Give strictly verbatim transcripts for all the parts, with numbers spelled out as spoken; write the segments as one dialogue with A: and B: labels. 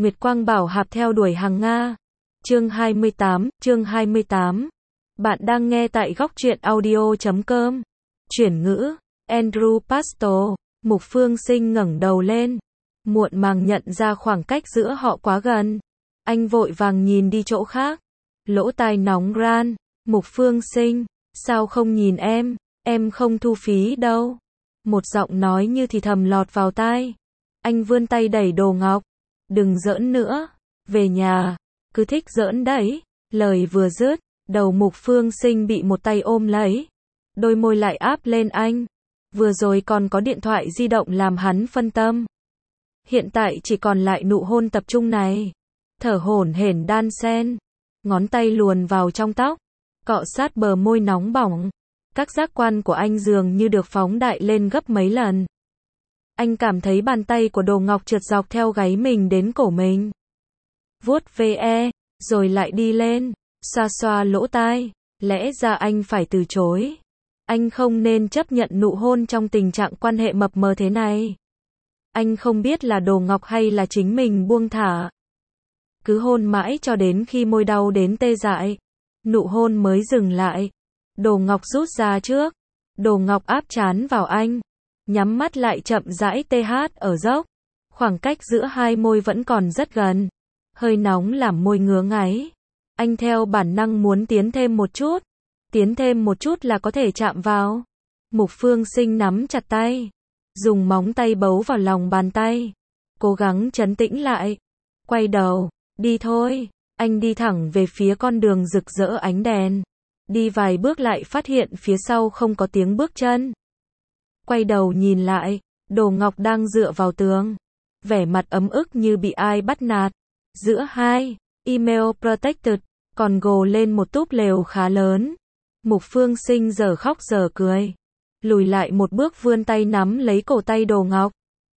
A: Nguyệt Quang Bảo Hạp theo đuổi hàng Nga. Chương hai mươi tám, chương hai mươi tám. Bạn đang nghe tại góc truyện audio chấm com. Chuyển ngữ, Andrew Pasto. Mục Phương Sinh ngẩng đầu lên, muộn màng nhận ra khoảng cách giữa họ quá gần. Anh vội vàng nhìn đi chỗ khác, lỗ tai nóng ran. Mục Phương Sinh, sao không nhìn em, em không thu phí đâu. Một giọng nói như thì thầm lọt vào tai. Anh vươn tay đẩy Đồ Ngọc. Đừng giỡn nữa, về nhà, cứ thích giỡn đấy. Lời vừa dứt, đầu Mục Phương Sinh bị một tay ôm lấy, đôi môi lại áp lên anh. Vừa rồi còn có điện thoại di động làm hắn phân tâm, hiện tại chỉ còn lại nụ hôn tập trung này. Thở hổn hển đan xen, ngón tay luồn vào trong tóc, cọ sát bờ môi nóng bỏng. Các giác quan của anh dường như được phóng đại lên gấp mấy lần. Anh cảm thấy bàn tay của Đồ Ngọc trượt dọc theo gáy mình đến cổ mình, vuốt ve, rồi lại đi lên, xoa xoa lỗ tai. Lẽ ra anh phải từ chối. Anh không nên chấp nhận nụ hôn trong tình trạng quan hệ mập mờ thế này. Anh không biết là Đồ Ngọc hay là chính mình buông thả. Cứ hôn mãi cho đến khi môi đau đến tê dại, nụ hôn mới dừng lại. Đồ Ngọc rút ra trước. Đồ Ngọc áp trán vào anh, nhắm mắt lại chậm rãi tê hát ở dốc. Khoảng cách giữa hai môi vẫn còn rất gần, hơi nóng làm môi ngứa ngáy. Anh theo bản năng muốn tiến thêm một chút. Tiến thêm một chút là có thể chạm vào. Mục Phương Sinh nắm chặt tay, dùng móng tay bấu vào lòng bàn tay, cố gắng trấn tĩnh lại. Quay đầu, đi thôi. Anh đi thẳng về phía con đường rực rỡ ánh đèn. Đi vài bước lại phát hiện phía sau không có tiếng bước chân. Quay đầu nhìn lại, Đồ Ngọc đang dựa vào tường, vẻ mặt ấm ức như bị ai bắt nạt. Giữa hai email protected còn gồ lên một túp lều khá lớn. Mục Phương Sinh giờ khóc giờ cười, lùi lại một bước vươn tay nắm lấy cổ tay Đồ Ngọc.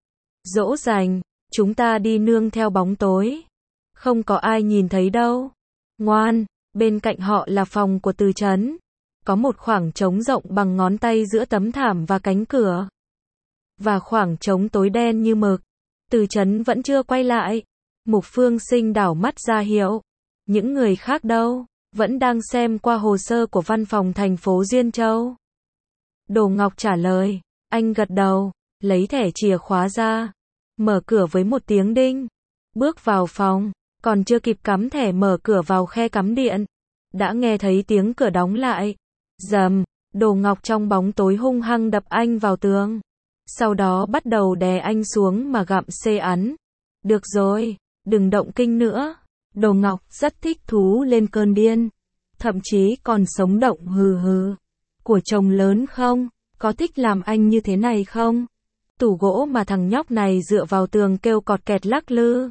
A: Dỗ dành, chúng ta đi nương theo bóng tối, không có ai nhìn thấy đâu. Ngoan. Bên cạnh họ là phòng của Từ Chấn, có một khoảng trống rộng bằng ngón tay giữa tấm thảm và cánh cửa, và khoảng trống tối đen như mực. Từ Chấn vẫn chưa quay lại. Mục Phương Sinh đảo mắt ra hiệu. Những người khác đâu? Vẫn đang xem qua hồ sơ của văn phòng thành phố Duyên Châu. Đồ Ngọc trả lời. Anh gật đầu, lấy thẻ chìa khóa ra, mở cửa với một tiếng đinh. Bước vào phòng, còn chưa kịp cắm thẻ mở cửa vào khe cắm điện, đã nghe thấy tiếng cửa đóng lại. Rầm, Đồ Ngọc trong bóng tối hung hăng đập anh vào tường, sau đó bắt đầu đè anh xuống mà gặm xê ắn. Được rồi, đừng động kinh nữa. Đồ Ngọc rất thích thú lên cơn điên, thậm chí còn sống động hừ hừ. Của chồng lớn không? Có thích làm anh như thế này không? Tủ gỗ mà thằng nhóc này dựa vào tường kêu cọt kẹt lắc lư,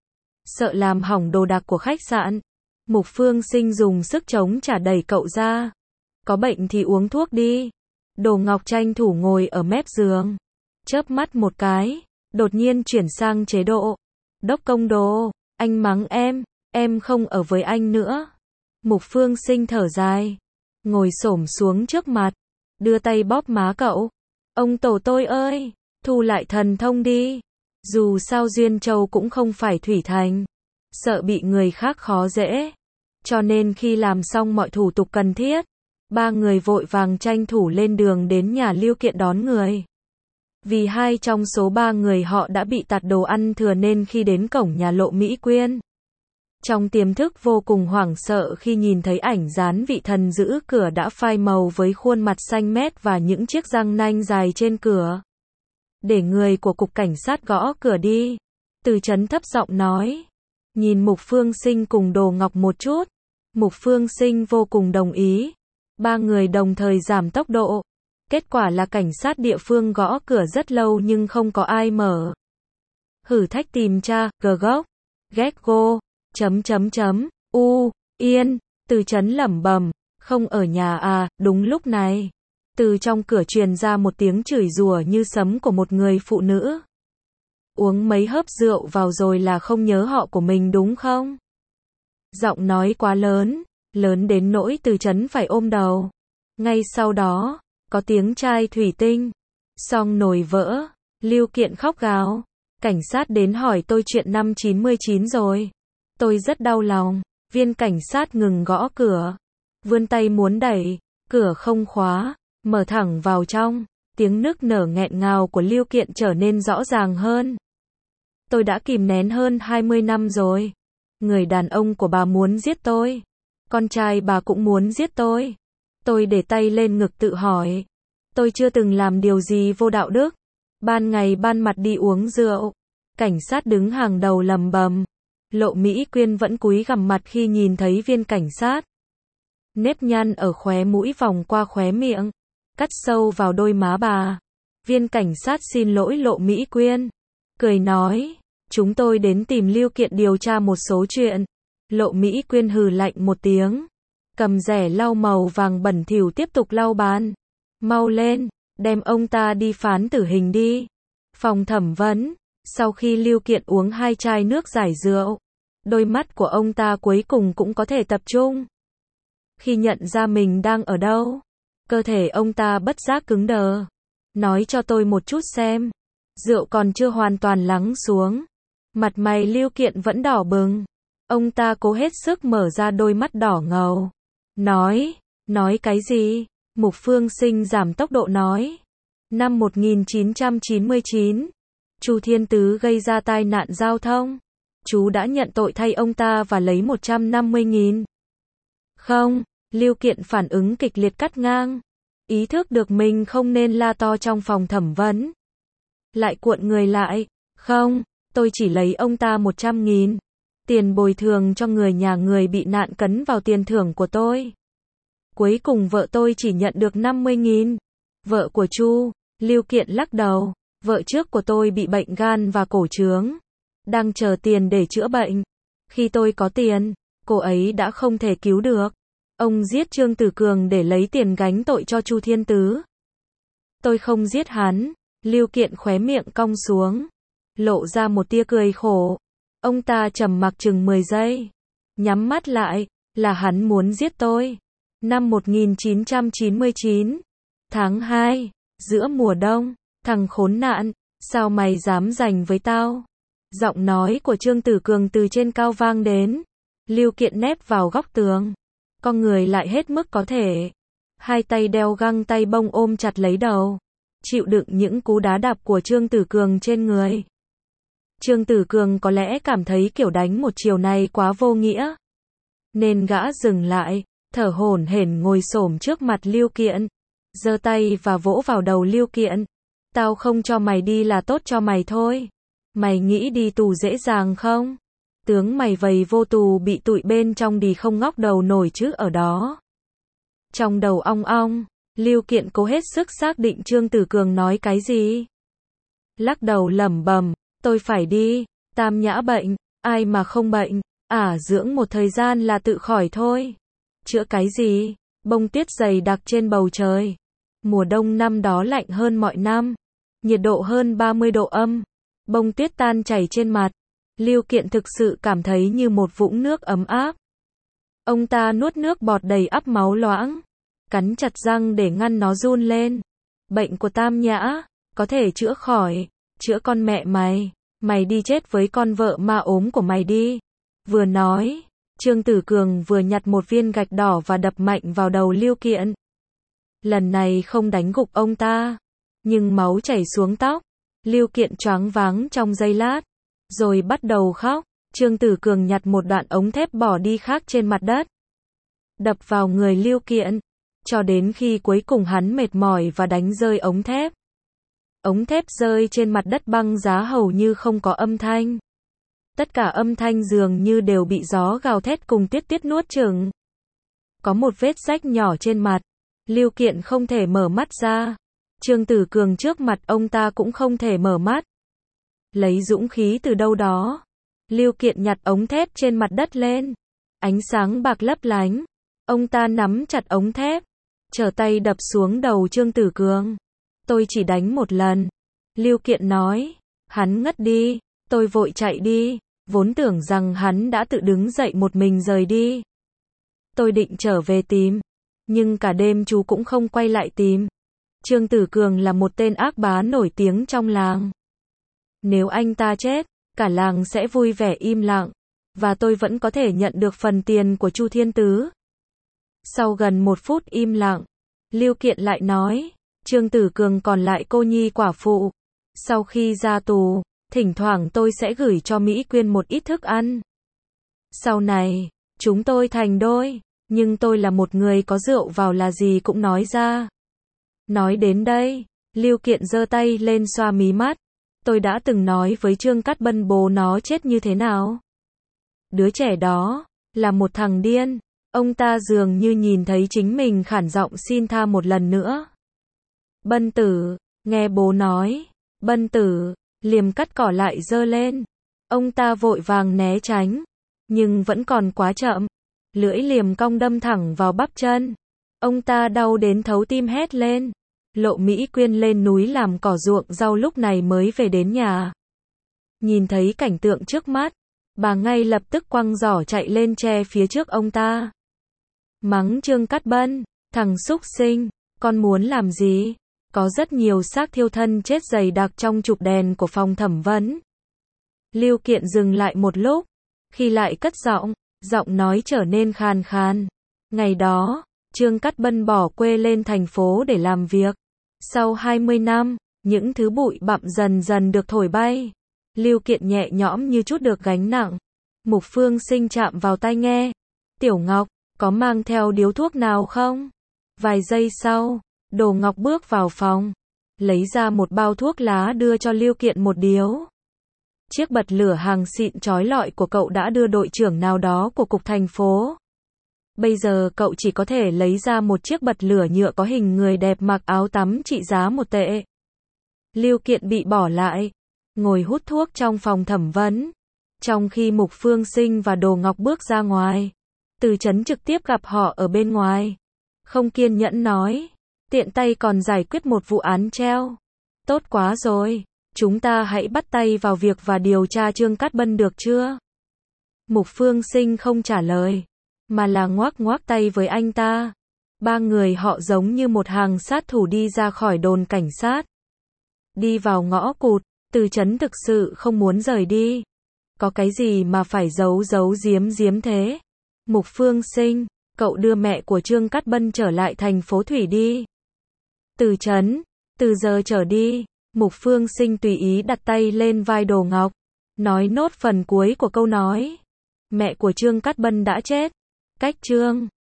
A: sợ làm hỏng đồ đạc của khách sạn. Mục Phương Sinh dùng sức chống trả đẩy cậu ra. Có bệnh thì uống thuốc đi. Đồ Ngọc tranh thủ ngồi ở mép giường, chớp mắt một cái, đột nhiên chuyển sang chế độ đốc công đồ. Anh mắng em, em không ở với anh nữa. Mục Phương Sinh thở dài, ngồi xổm xuống trước mặt, đưa tay bóp má cậu. Ông tổ tôi ơi, thu lại thần thông đi. Dù sao Duyên Châu cũng không phải Thủy Thành, sợ bị người khác khó dễ. Cho nên khi làm xong mọi thủ tục cần thiết, ba người vội vàng tranh thủ lên đường đến nhà Lưu Kiện đón người. Vì hai trong số ba người họ đã bị tạt đồ ăn thừa nên khi đến cổng nhà Lộ Mỹ Quyên, trong tiềm thức vô cùng hoảng sợ khi nhìn thấy ảnh dán vị thần giữ cửa đã phai màu với khuôn mặt xanh mét và những chiếc răng nanh dài trên cửa. Để người của cục cảnh sát gõ cửa đi. Từ Chấn thấp giọng nói. Nhìn Mục Phương Sinh cùng Đồ Ngọc một chút, Mục Phương Sinh vô cùng đồng ý. Ba người đồng thời giảm tốc độ. Kết quả là cảnh sát địa phương gõ cửa rất lâu nhưng không có ai mở. Hử thách tìm cha, gờ gốc, ghét go, chấm chấm chấm, u, yên. Từ Chấn lẩm bẩm, không ở nhà à. Đúng lúc này, từ trong cửa truyền ra một tiếng chửi rủa như sấm của một người phụ nữ. Uống mấy hớp rượu vào rồi là không nhớ họ của mình đúng không? Giọng nói quá lớn, lớn đến nỗi Từ Chấn phải ôm đầu. Ngay sau đó, có tiếng chai thủy tinh, xong nồi vỡ, Lưu Kiện khóc gào. Cảnh sát đến hỏi tôi chuyện năm chín mươi chín rồi. Tôi rất đau lòng. Viên cảnh sát ngừng gõ cửa. Vươn tay muốn đẩy. Cửa không khóa. Mở thẳng vào trong. Tiếng nức nở nghẹn ngào của Lưu Kiện trở nên rõ ràng hơn. Tôi đã kìm nén hơn hai mươi năm rồi. Người đàn ông của bà muốn giết tôi. Con trai bà cũng muốn giết tôi. Tôi để tay lên ngực tự hỏi. Tôi chưa từng làm điều gì vô đạo đức. Ban ngày ban mặt đi uống rượu. Cảnh sát đứng hàng đầu lầm bầm. Lộ Mỹ Quyên vẫn cúi gằm mặt khi nhìn thấy viên cảnh sát. Nếp nhăn ở khóe mũi vòng qua khóe miệng. Cắt sâu vào đôi má bà. Viên cảnh sát xin lỗi Lộ Mỹ Quyên. Cười nói. Chúng tôi đến tìm Lưu Kiện điều tra một số chuyện. Lộ Mỹ Quyên hừ lạnh một tiếng. Cầm rẻ lau màu vàng bẩn thỉu tiếp tục lau bàn. Mau lên, đem ông ta đi phán tử hình đi. Phòng thẩm vấn. Sau khi Lưu Kiện uống hai chai nước giải rượu, đôi mắt của ông ta cuối cùng cũng có thể tập trung. Khi nhận ra mình đang ở đâu, cơ thể ông ta bất giác cứng đờ. Nói cho tôi một chút xem. Rượu còn chưa hoàn toàn lắng xuống. Mặt mày Lưu Kiện vẫn đỏ bừng. Ông ta cố hết sức mở ra đôi mắt đỏ ngầu. Nói, nói cái gì? Mục Phương Sinh giảm tốc độ nói. Năm một nghìn chín trăm chín mươi chín, Chu Thiên Tứ gây ra tai nạn giao thông. Chú đã nhận tội thay ông ta và lấy một trăm năm mươi nghìn. Không, Lưu Kiện phản ứng kịch liệt cắt ngang. Ý thức được mình không nên la to trong phòng thẩm vấn. Lại cuộn người lại. Không, tôi chỉ lấy ông ta một trăm nghìn. Tiền bồi thường cho người nhà người bị nạn cấn vào tiền thưởng của tôi. Cuối cùng vợ tôi chỉ nhận được năm mươi nghìn. Vợ của Chu, Lưu Kiện lắc đầu. Vợ trước của tôi bị bệnh gan và cổ trướng. Đang chờ tiền để chữa bệnh. Khi tôi có tiền, cô ấy đã không thể cứu được. Ông giết Trương Tử Cường để lấy tiền gánh tội cho Chu Thiên Tứ. Tôi không giết hắn. Lưu Kiện khóe miệng cong xuống. Lộ ra một tia cười khổ. Ông ta trầm mặc chừng mười giây. Nhắm mắt lại. Là hắn muốn giết tôi. Năm một nghìn chín trăm chín mươi chín. Tháng hai. Giữa mùa đông. Thằng khốn nạn. Sao mày dám giành với tao? Giọng nói của Trương Tử Cường từ trên cao vang đến. Lưu Kiện nép vào góc tường. Con người lại hết mức có thể. Hai tay đeo găng tay bông ôm chặt lấy đầu. Chịu đựng những cú đá đạp của Trương Tử Cường trên người. Trương Tử Cường có lẽ cảm thấy kiểu đánh một chiều này quá vô nghĩa. Nên gã dừng lại, thở hổn hển ngồi xổm trước mặt Lưu Kiện. Giơ tay và vỗ vào đầu Lưu Kiện. Tao không cho mày đi là tốt cho mày thôi. Mày nghĩ đi tù dễ dàng không? Tướng mày vầy vô tù bị tụi bên trong đi không ngóc đầu nổi chứ ở đó. Trong đầu ong ong, Lưu Kiện cố hết sức xác định Trương Tử Cường nói cái gì. Lắc đầu lẩm bẩm, tôi phải đi, Tam Nhã bệnh, ai mà không bệnh, ả dưỡng một thời gian là tự khỏi thôi. Chữa cái gì? Bông tuyết dày đặc trên bầu trời. Mùa đông năm đó lạnh hơn mọi năm. Nhiệt độ hơn ba mươi độ âm. Bông tuyết tan chảy trên mặt. Lưu Kiện thực sự cảm thấy như một vũng nước ấm áp. Ông ta nuốt nước bọt đầy ắp máu loãng. Cắn chặt răng để ngăn nó run lên. Bệnh của Tam Nhã, có thể chữa khỏi. Chữa con mẹ mày. Mày đi chết với con vợ ma ốm của mày đi. Vừa nói, Trương Tử Cường vừa nhặt một viên gạch đỏ và đập mạnh vào đầu Lưu Kiện. Lần này không đánh gục ông ta, nhưng máu chảy xuống tóc. Lưu Kiện choáng váng trong giây lát, rồi bắt đầu khóc. Trương Tử Cường nhặt một đoạn ống thép bỏ đi khác trên mặt đất, đập vào người Lưu Kiện, cho đến khi cuối cùng hắn mệt mỏi và đánh rơi ống thép. Ống thép rơi trên mặt đất băng giá hầu như không có âm thanh. Tất cả âm thanh dường như đều bị gió gào thét cùng tiết tiết nuốt chửng. Có một vết rách nhỏ trên mặt. Lưu Kiện không thể mở mắt ra. Trương Tử Cường trước mặt ông ta cũng không thể mở mắt. Lấy dũng khí từ đâu đó, Lưu Kiện nhặt ống thép trên mặt đất lên. Ánh sáng bạc lấp lánh. Ông ta nắm chặt ống thép, trở tay đập xuống đầu Trương Tử Cường. Tôi chỉ đánh một lần. Lưu Kiện nói. Hắn ngất đi. Tôi vội chạy đi. Vốn tưởng rằng hắn đã tự đứng dậy một mình rời đi. Tôi định trở về tìm. Nhưng cả đêm chú cũng không quay lại tìm. Trương Tử Cường là một tên ác bá nổi tiếng trong làng. Nếu anh ta chết, cả làng sẽ vui vẻ im lặng, và tôi vẫn có thể nhận được phần tiền của Chu Thiên Tứ. Sau gần một phút im lặng, Lưu Kiện lại nói, Trương Tử Cường còn lại cô nhi quả phụ. Sau khi ra tù, thỉnh thoảng tôi sẽ gửi cho Mỹ Quyên một ít thức ăn. Sau này, chúng tôi thành đôi, nhưng tôi là một người có rượu vào là gì cũng nói ra. Nói đến đây, Lưu Kiện giơ tay lên xoa mí mắt. Tôi đã từng nói với Trương Cát Bân bố nó chết như thế nào. Đứa trẻ đó, là một thằng điên. Ông ta dường như nhìn thấy chính mình khản giọng xin tha một lần nữa. Bân tử, nghe bố nói. Bân tử, liềm cắt cỏ lại giơ lên. Ông ta vội vàng né tránh, nhưng vẫn còn quá chậm. Lưỡi liềm cong đâm thẳng vào bắp chân. Ông ta đau đến thấu tim hét lên. Lộ Mỹ Quyên lên núi làm cỏ ruộng rau lúc này mới về đến nhà. Nhìn thấy cảnh tượng trước mắt, bà ngay lập tức quăng giỏ chạy lên tre phía trước ông ta. Mắng Trương Cát Bân, thằng súc sinh, con muốn làm gì? Có rất nhiều xác thiêu thân chết dày đặc trong chụp đèn của phòng thẩm vấn. Lưu Kiện dừng lại một lúc, khi lại cất giọng, giọng nói trở nên khàn khàn. Ngày đó, Trương Cát Bân bỏ quê lên thành phố để làm việc. Sau hai mươi năm, những thứ bụi bặm dần dần được thổi bay. Lưu Kiện nhẹ nhõm như chút được gánh nặng. Mục Phương Sinh chạm vào tai nghe. Tiểu Ngọc, có mang theo điếu thuốc nào không? Vài giây sau, Đồ Ngọc bước vào phòng, lấy ra một bao thuốc lá đưa cho Lưu Kiện một điếu. Chiếc bật lửa hàng xịn chói lọi của cậu đã đưa đội trưởng nào đó của cục thành phố. Bây giờ cậu chỉ có thể lấy ra một chiếc bật lửa nhựa có hình người đẹp mặc áo tắm trị giá một tệ. Lưu Kiện bị bỏ lại, ngồi hút thuốc trong phòng thẩm vấn. Trong khi Mục Phương Sinh và Đồ Ngọc bước ra ngoài, Từ Chấn trực tiếp gặp họ ở bên ngoài. Không kiên nhẫn nói, tiện tay còn giải quyết một vụ án treo. Tốt quá rồi, chúng ta hãy bắt tay vào việc và điều tra Trương Cát Bân được chưa? Mục Phương Sinh không trả lời, mà là ngoác ngoác tay với anh ta. Ba người họ giống như một hàng sát thủ đi ra khỏi đồn cảnh sát. Đi vào ngõ cụt, Từ Chấn thực sự không muốn rời đi. Có cái gì mà phải giấu giấu giếm giếm thế? Mục Phương Sinh, cậu đưa mẹ của Trương Cát Bân trở lại thành phố Thủy đi. Từ Chấn, từ giờ trở đi, Mục Phương Sinh tùy ý đặt tay lên vai Đồ Ngọc, nói nốt phần cuối của câu nói. Mẹ của Trương Cát Bân đã chết. Cách Trương